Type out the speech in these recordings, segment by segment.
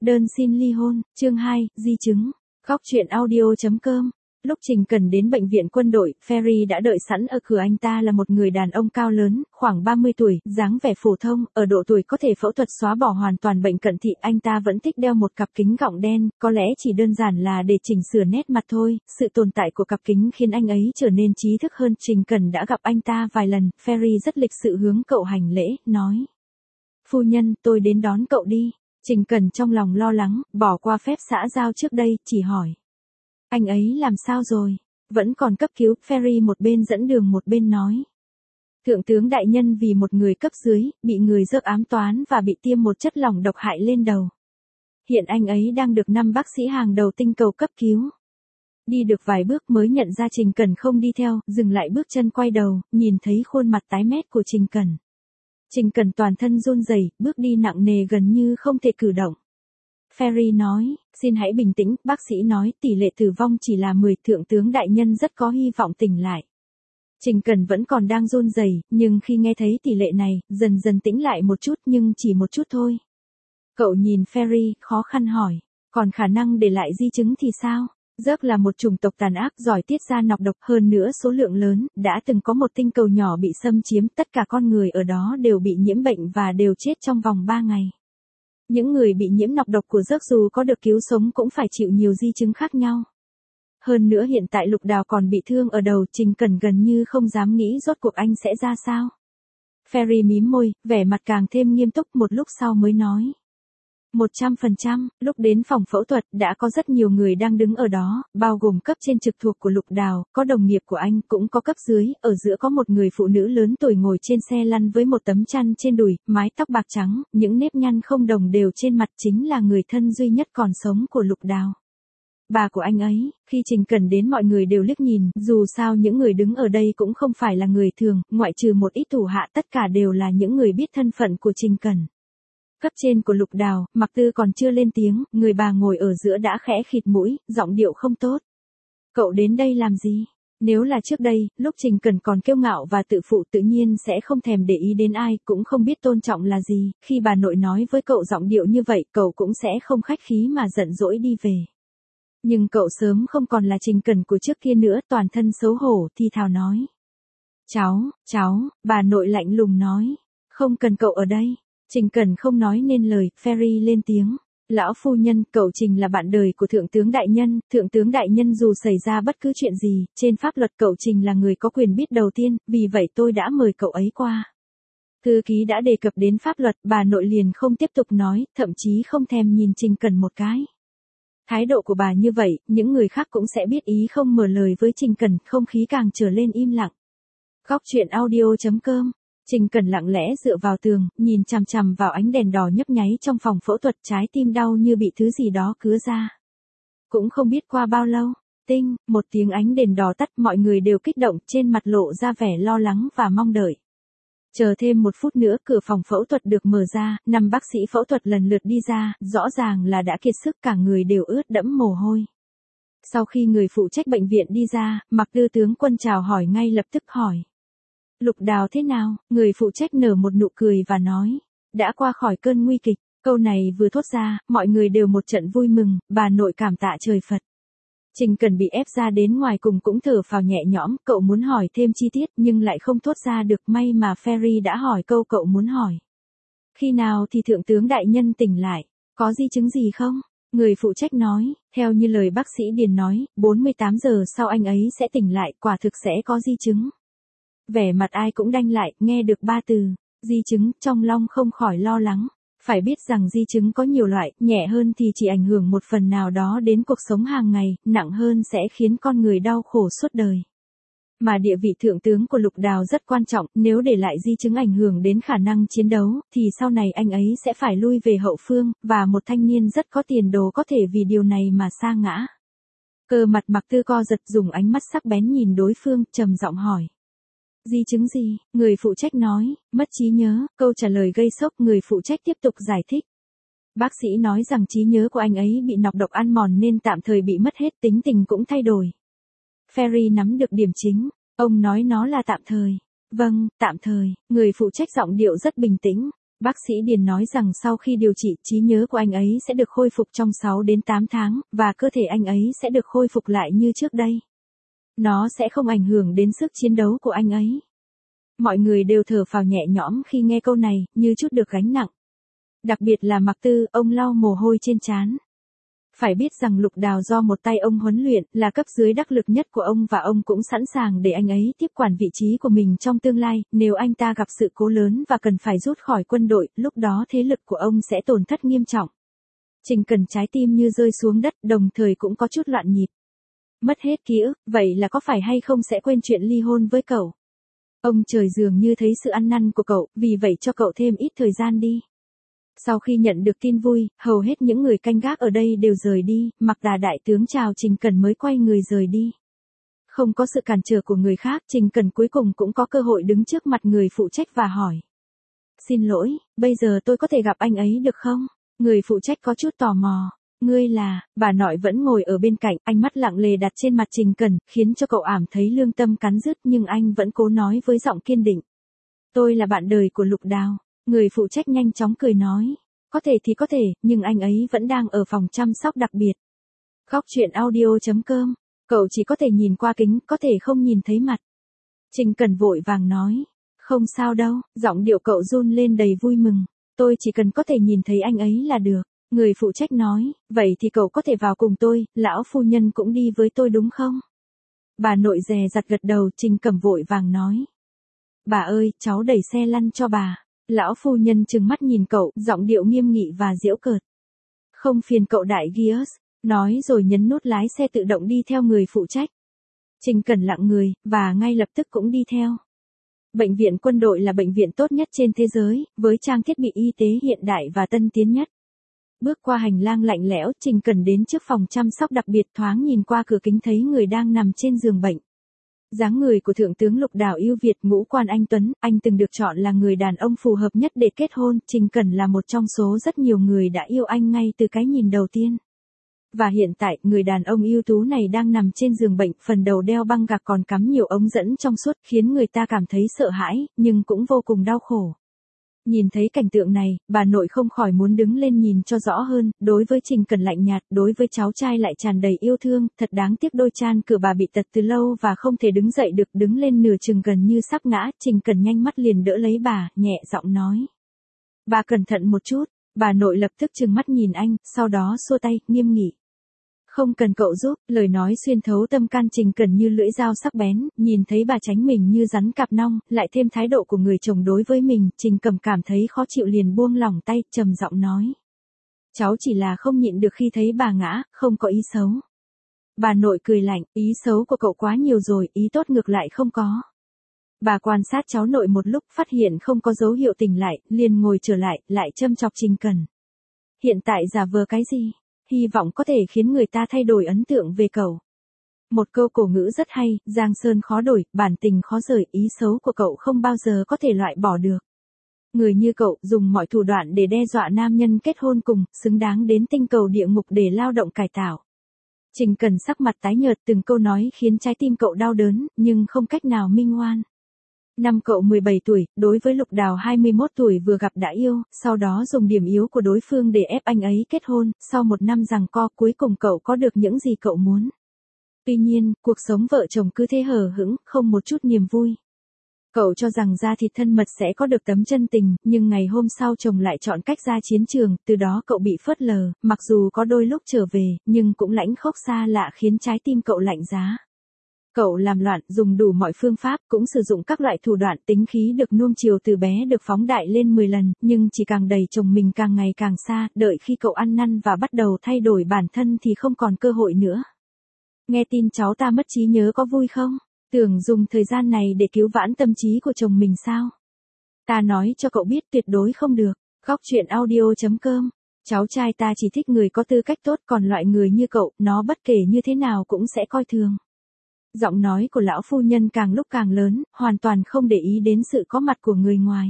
Đơn xin ly hôn, chương 2, di chứng. Góc truyện audio.com. Lúc Trình Cần đến bệnh viện quân đội, Ferry đã đợi sẵn ở cửa. Anh ta là một người đàn ông cao lớn, khoảng 30 tuổi, dáng vẻ phổ thông, ở độ tuổi có thể phẫu thuật xóa bỏ hoàn toàn bệnh cận thị. Anh ta vẫn thích đeo một cặp kính gọng đen, có lẽ chỉ đơn giản là để chỉnh sửa nét mặt thôi. Sự tồn tại của cặp kính khiến anh ấy trở nên trí thức hơn. Trình Cần đã gặp anh ta vài lần, Ferry rất lịch sự hướng cậu hành lễ, nói: "Phu nhân, tôi đến đón cậu đi." Trình Cần trong lòng lo lắng, bỏ qua phép xã giao trước đây, chỉ hỏi: "Anh ấy làm sao rồi? Vẫn còn cấp cứu." Ferry một bên dẫn đường một bên nói: "Thượng tướng đại nhân vì một người cấp dưới, bị người giơ ám toán và bị tiêm một chất lỏng độc hại lên đầu. Hiện anh ấy đang được 5 bác sĩ hàng đầu tinh cầu cấp cứu." Đi được vài bước mới nhận ra Trình Cần không đi theo, dừng lại bước chân quay đầu, nhìn thấy khuôn mặt tái mét của Trình Cần. Trình Cần toàn thân run rẩy, bước đi nặng nề gần như không thể cử động. Ferry nói: "Xin hãy bình tĩnh." Bác sĩ nói: "Tỷ lệ tử vong chỉ là 10, thượng tướng đại nhân rất có hy vọng tỉnh lại." Trình Cần vẫn còn đang run rẩy, nhưng khi nghe thấy tỷ lệ này, dần dần tĩnh lại một chút, nhưng chỉ một chút thôi. Cậu nhìn Ferry, khó khăn hỏi: "Còn khả năng để lại di chứng thì sao?" Rớp là một chủng tộc tàn ác, giỏi tiết ra nọc độc, hơn nữa số lượng lớn, đã từng có một tinh cầu nhỏ bị xâm chiếm, tất cả con người ở đó đều bị nhiễm bệnh và đều chết trong vòng 3 ngày. Những người bị nhiễm nọc độc của rớp dù có được cứu sống cũng phải chịu nhiều di chứng khác nhau. Hơn nữa hiện tại Lục Đào còn bị thương ở đầu. Trình Cần gần như không dám nghĩ rốt cuộc anh sẽ ra sao. Ferry mím môi, vẻ mặt càng thêm nghiêm túc, một lúc sau mới nói: 100%, lúc đến phòng phẫu thuật, đã có rất nhiều người đang đứng ở đó, bao gồm cấp trên trực thuộc của Lục Đào, có đồng nghiệp của anh, cũng có cấp dưới, ở giữa có một người phụ nữ lớn tuổi ngồi trên xe lăn với một tấm chăn trên đùi, mái tóc bạc trắng, những nếp nhăn không đồng đều trên mặt, chính là người thân duy nhất còn sống của Lục Đào. Bà của anh ấy." Khi Trình Cần đến mọi người đều liếc nhìn, dù sao những người đứng ở đây cũng không phải là người thường, ngoại trừ một ít thủ hạ, tất cả đều là những người biết thân phận của Trình Cần. Cấp trên của Lục Đào, Mạc Tư còn chưa lên tiếng, người bà ngồi ở giữa đã khẽ khịt mũi, giọng điệu không tốt: "Cậu đến đây làm gì?" Nếu là trước đây, lúc Trình Cần còn kiêu ngạo và tự phụ tự nhiên sẽ không thèm để ý đến ai, cũng không biết tôn trọng là gì, khi bà nội nói với cậu giọng điệu như vậy, cậu cũng sẽ không khách khí mà giận dỗi đi về. Nhưng cậu sớm không còn là Trình Cần của trước kia nữa, toàn thân xấu hổ, thì thào nói: Cháu, bà nội lạnh lùng nói: "Không cần cậu ở đây." Trình Cần không nói nên lời, Ferry lên tiếng: "Lão phu nhân, cậu Trình là bạn đời của thượng tướng đại nhân, thượng tướng đại nhân dù xảy ra bất cứ chuyện gì, trên pháp luật cậu Trình là người có quyền biết đầu tiên, vì vậy tôi đã mời cậu ấy qua." Thư ký đã đề cập đến pháp luật, bà nội liền không tiếp tục nói, thậm chí không thèm nhìn Trình Cần một cái. Thái độ của bà như vậy, những người khác cũng sẽ biết ý không mở lời với Trình Cần, không khí càng trở lên im lặng. Góc truyện audio.com. Trình Cần lặng lẽ dựa vào tường, nhìn chằm chằm vào ánh đèn đỏ nhấp nháy trong phòng phẫu thuật, trái tim đau như bị thứ gì đó cứa ra. Cũng không biết qua bao lâu, tinh, một tiếng ánh đèn đỏ tắt, mọi người đều kích động, trên mặt lộ ra vẻ lo lắng và mong đợi. Chờ thêm 1 phút nữa, cửa phòng phẫu thuật được mở ra, 5 bác sĩ phẫu thuật lần lượt đi ra, rõ ràng là đã kiệt sức, cả người đều ướt đẫm mồ hôi. Sau khi người phụ trách bệnh viện đi ra, Mạc Tư tướng quân chào hỏi ngay lập tức, hỏi: "Lục Đào thế nào?" Người phụ trách nở một nụ cười và nói: "Đã qua khỏi cơn nguy kịch." Câu này vừa thốt ra, mọi người đều một trận vui mừng, bà nội cảm tạ trời Phật. Trình Cần bị ép ra đến ngoài cùng cũng thở phào nhẹ nhõm, cậu muốn hỏi thêm chi tiết nhưng lại không thốt ra được, may mà Ferry đã hỏi câu cậu muốn hỏi: "Khi nào thì thượng tướng đại nhân tỉnh lại? Có di chứng gì không?" Người phụ trách nói: "Theo như lời bác sĩ Điền nói, 48 giờ sau anh ấy sẽ tỉnh lại, quả thực sẽ có di chứng." Vẻ mặt ai cũng đanh lại, nghe được 3 từ di chứng, trong lòng không khỏi lo lắng. Phải biết rằng di chứng có nhiều loại, nhẹ hơn thì chỉ ảnh hưởng một phần nào đó đến cuộc sống hàng ngày, nặng hơn sẽ khiến con người đau khổ suốt đời. Mà địa vị thượng tướng của Lục Đào rất quan trọng, nếu để lại di chứng ảnh hưởng đến khả năng chiến đấu, thì sau này anh ấy sẽ phải lui về hậu phương, và một thanh niên rất có tiền đồ có thể vì điều này mà sa ngã. Cơ mặt Mạc Tư co giật, dùng ánh mắt sắc bén nhìn đối phương, trầm giọng hỏi: "Di chứng gì?" Người phụ trách nói: "Mất trí nhớ." Câu trả lời gây sốc, người phụ trách tiếp tục giải thích: "Bác sĩ nói rằng trí nhớ của anh ấy bị nọc độc ăn mòn nên tạm thời bị mất hết, tính tình cũng thay đổi." Ferry nắm được điểm chính: "Ông nói nó là tạm thời." "Vâng, tạm thời." Người phụ trách giọng điệu rất bình tĩnh. Bác sĩ Điền nói rằng sau khi điều trị, trí nhớ của anh ấy sẽ được khôi phục trong 6 đến 8 tháng, và cơ thể anh ấy sẽ được khôi phục lại như trước đây. Nó sẽ không ảnh hưởng đến sức chiến đấu của anh ấy. Mọi người đều thở phào nhẹ nhõm khi nghe câu này, như chút được gánh nặng. Đặc biệt là Mạc Tư, ông lau mồ hôi trên trán. Phải biết rằng Lục Đào do một tay ông huấn luyện, là cấp dưới đắc lực nhất của ông và ông cũng sẵn sàng để anh ấy tiếp quản vị trí của mình trong tương lai, nếu anh ta gặp sự cố lớn và cần phải rút khỏi quân đội, lúc đó thế lực của ông sẽ tổn thất nghiêm trọng. Trình Cần trái tim như rơi xuống đất, đồng thời cũng có chút loạn nhịp. Mất hết ký ức, vậy là có phải hay không sẽ quên chuyện ly hôn với cậu? Ông trời dường như thấy sự ăn năn của cậu, vì vậy cho cậu thêm ít thời gian đi. Sau khi nhận được tin vui, hầu hết những người canh gác ở đây đều rời đi, mặc đại tướng chào Trình Cần mới quay người rời đi. Không có sự cản trở của người khác, Trình Cần cuối cùng cũng có cơ hội đứng trước mặt người phụ trách và hỏi. Xin lỗi, bây giờ tôi có thể gặp anh ấy được không? Người phụ trách có chút tò mò. Ngươi là, bà nội vẫn ngồi ở bên cạnh, ánh mắt lặng lề đặt trên mặt Trình Cần, khiến cho cậu ảm thấy lương tâm cắn rứt nhưng anh vẫn cố nói với giọng kiên định. Tôi là bạn đời của Lục Đào. Người phụ trách nhanh chóng cười nói. Có thể thì có thể, nhưng anh ấy vẫn đang ở phòng chăm sóc đặc biệt. Góc truyện audio.com. Cậu chỉ có thể nhìn qua kính, có thể không nhìn thấy mặt. Trình Cần vội vàng nói. Không sao đâu, giọng điệu cậu run lên đầy vui mừng. Tôi chỉ cần có thể nhìn thấy anh ấy là được. Người phụ trách nói, vậy thì cậu có thể vào cùng tôi, lão phu nhân cũng đi với tôi đúng không? Bà nội dè dặt gật đầu, Trình Cẩm vội vàng nói. Bà ơi, cháu đẩy xe lăn cho bà. Lão phu nhân trừng mắt nhìn cậu, giọng điệu nghiêm nghị và giễu cợt. Không phiền cậu đại Gius, nói rồi nhấn nút lái xe tự động đi theo người phụ trách. Trình Cẩn lặng người, và ngay lập tức cũng đi theo. Bệnh viện quân đội là bệnh viện tốt nhất trên thế giới, với trang thiết bị y tế hiện đại và tân tiến nhất. Bước qua hành lang lạnh lẽo, Trình Cẩn đến trước phòng chăm sóc đặc biệt, thoáng nhìn qua cửa kính thấy người đang nằm trên giường bệnh. Dáng người của Thượng tướng Lục Đào ưu việt, ngũ quan anh tuấn, anh từng được chọn là người đàn ông phù hợp nhất để kết hôn, Trình Cẩn là một trong số rất nhiều người đã yêu anh ngay từ cái nhìn đầu tiên. Và hiện tại, người đàn ông ưu tú này đang nằm trên giường bệnh, phần đầu đeo băng gạc còn cắm nhiều ống dẫn trong suốt, khiến người ta cảm thấy sợ hãi, nhưng cũng vô cùng đau khổ. Nhìn thấy cảnh tượng này, bà nội không khỏi muốn đứng lên nhìn cho rõ hơn, đối với Trình Cẩn lạnh nhạt, đối với cháu trai lại tràn đầy yêu thương, thật đáng tiếc đôi chan cửa bà bị tật từ lâu và không thể đứng dậy được, đứng lên nửa chừng gần như sắp ngã, Trình Cẩn nhanh mắt liền đỡ lấy bà, nhẹ giọng nói. Bà cẩn thận một chút, bà nội lập tức trừng mắt nhìn anh, sau đó xua tay, nghiêm nghị. Không cần cậu giúp, lời nói xuyên thấu tâm can Trình Cẩn như lưỡi dao sắc bén, nhìn thấy bà tránh mình như rắn cạp nong, lại thêm thái độ của người chồng đối với mình, Trình Cẩm cảm thấy khó chịu liền buông lỏng tay, trầm giọng nói. Cháu chỉ là không nhịn được khi thấy bà ngã, không có ý xấu. Bà nội cười lạnh, ý xấu của cậu quá nhiều rồi, ý tốt ngược lại không có. Bà quan sát cháu nội một lúc, phát hiện không có dấu hiệu tỉnh lại, liền ngồi trở lại châm chọc Trình Cẩn. Hiện tại giả vờ cái gì? Hy vọng có thể khiến người ta thay đổi ấn tượng về cậu. Một câu cổ ngữ rất hay, giang sơn khó đổi, bản tình khó rời, ý xấu của cậu không bao giờ có thể loại bỏ được. Người như cậu, dùng mọi thủ đoạn để đe dọa nam nhân kết hôn cùng, xứng đáng đến tinh cầu địa ngục để lao động cải tạo. Trình Cẩn sắc mặt tái nhợt, từng câu nói khiến trái tim cậu đau đớn, nhưng không cách nào minh oan. Năm cậu 17 tuổi, đối với Lục Đào 21 tuổi vừa gặp đã yêu, sau đó dùng điểm yếu của đối phương để ép anh ấy kết hôn, sau một năm giằng co cuối cùng cậu có được những gì cậu muốn. Tuy nhiên, cuộc sống vợ chồng cứ thế hờ hững, không một chút niềm vui. Cậu cho rằng da thịt thân mật sẽ có được tấm chân tình, nhưng ngày hôm sau chồng lại chọn cách ra chiến trường, từ đó cậu bị phớt lờ, mặc dù có đôi lúc trở về, nhưng cũng lãnh khốc xa lạ khiến trái tim cậu lạnh giá. Cậu làm loạn, dùng đủ mọi phương pháp, cũng sử dụng các loại thủ đoạn, tính khí được nuông chiều từ bé được phóng đại lên 10 lần, nhưng chỉ càng đẩy chồng mình càng ngày càng xa, đợi khi cậu ăn năn và bắt đầu thay đổi bản thân thì không còn cơ hội nữa. Nghe tin cháu ta mất trí nhớ có vui không? Tưởng dùng thời gian này để cứu vãn tâm trí của chồng mình sao? Ta nói cho cậu biết tuyệt đối không được. Góc truyện audio.com. Cháu trai ta chỉ thích người có tư cách tốt, còn loại người như cậu, nó bất kể như thế nào cũng sẽ coi thường. Giọng nói của lão phu nhân càng lúc càng lớn, hoàn toàn không để ý đến sự có mặt của người ngoài.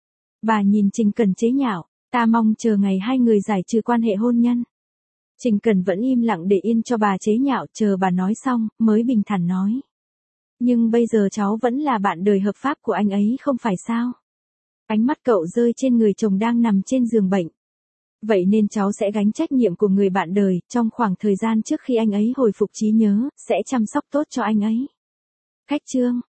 Bà nhìn Trình Cẩn chế nhạo, ta mong chờ ngày hai người giải trừ quan hệ hôn nhân. Trình Cẩn vẫn im lặng để yên cho bà chế nhạo, chờ bà nói xong, mới bình thản nói. Nhưng bây giờ cháu vẫn là bạn đời hợp pháp của anh ấy không phải sao? Ánh mắt cậu rơi trên người chồng đang nằm trên giường bệnh. Vậy nên cháu sẽ gánh trách nhiệm của người bạn đời, trong khoảng thời gian trước khi anh ấy hồi phục trí nhớ, sẽ chăm sóc tốt cho anh ấy. Khách trương.